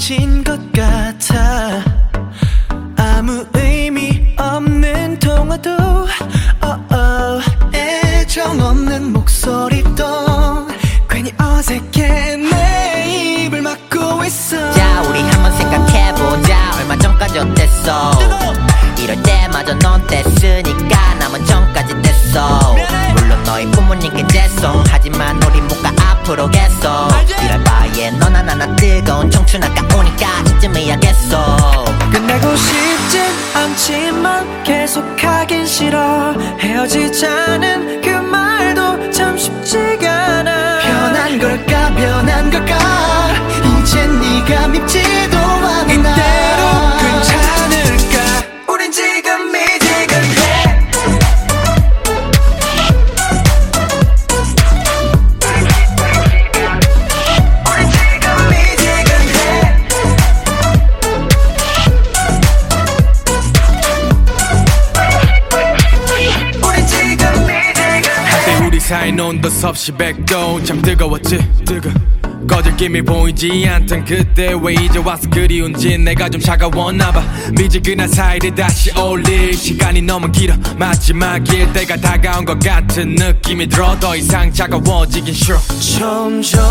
지친 것 같아. 아무 의미 없는 통화도 애정 없는 목소리도 괜히 어색해 내 입을 막고 있어. 자 우리 한번 생각해보자. 얼마 전까지 어땠어? 이럴 때마저 넌 뗐으니까 남은 전까지 뗐어. 물론 너희 부모님께 죄송. 하지만 우리 못 가 앞으로 계속. 이럴 바에 넌 하나나 뜨거운 청춘 아까우니까 이쯤해야겠어. 끝내고 싶진 않지만 계속하긴 싫어. 헤어지자는 그 말도 참 쉽지가 않아. 변한 걸까 변한 걸까 이젠 네가 밉지도 않아. 이대로 괜찮을까 우린 지금 이 지금해. 사이 논도 섭씨 백도 참 뜨거웠지. 꺼질 김이 보이지 않던 그때 왜 이제 와서 그리운지 내가 좀 차가웠나봐. 미지근한 사이를 다시 올릴 시간이 너무 길어. 마지막일 때가 다가온 것 같은 느낌이 들어. 더 이상 차가워지긴 싫어. 점점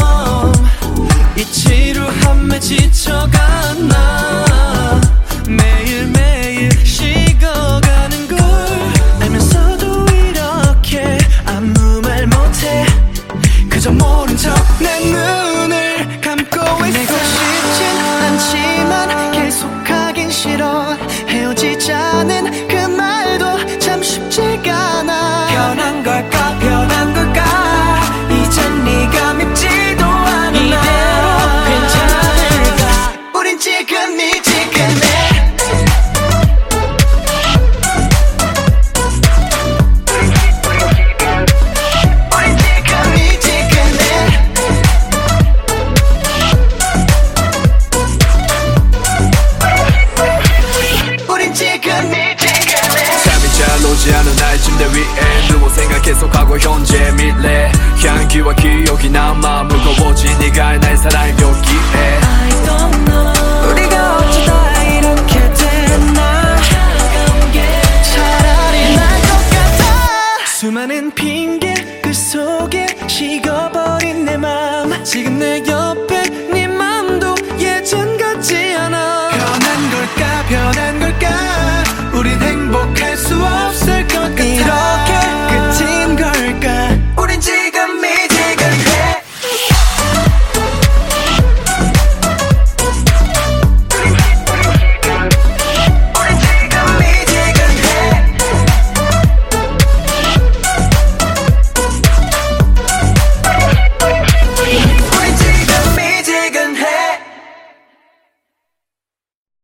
이 지루함에 지쳐가 나. 매일매일 식어가는 걸 알면서도 이렇게 아무 말 못해. 그저 모른 척 내 눈을 감고 있어. 내고 싶진 않지만 계속하긴 싫어. 헤어지자는 그 말도 참 쉽지가 않아. 변한 걸까 변한 걸까 이젠 네가 밉지도 않아. 이대로 괜찮을까 우린 지금 이 지금에. 오지 않은 나의 침대 위에 누워 생각 계속하고 현재 미래 향기와 기억이 남아. 무거워진 네가 나의 사랑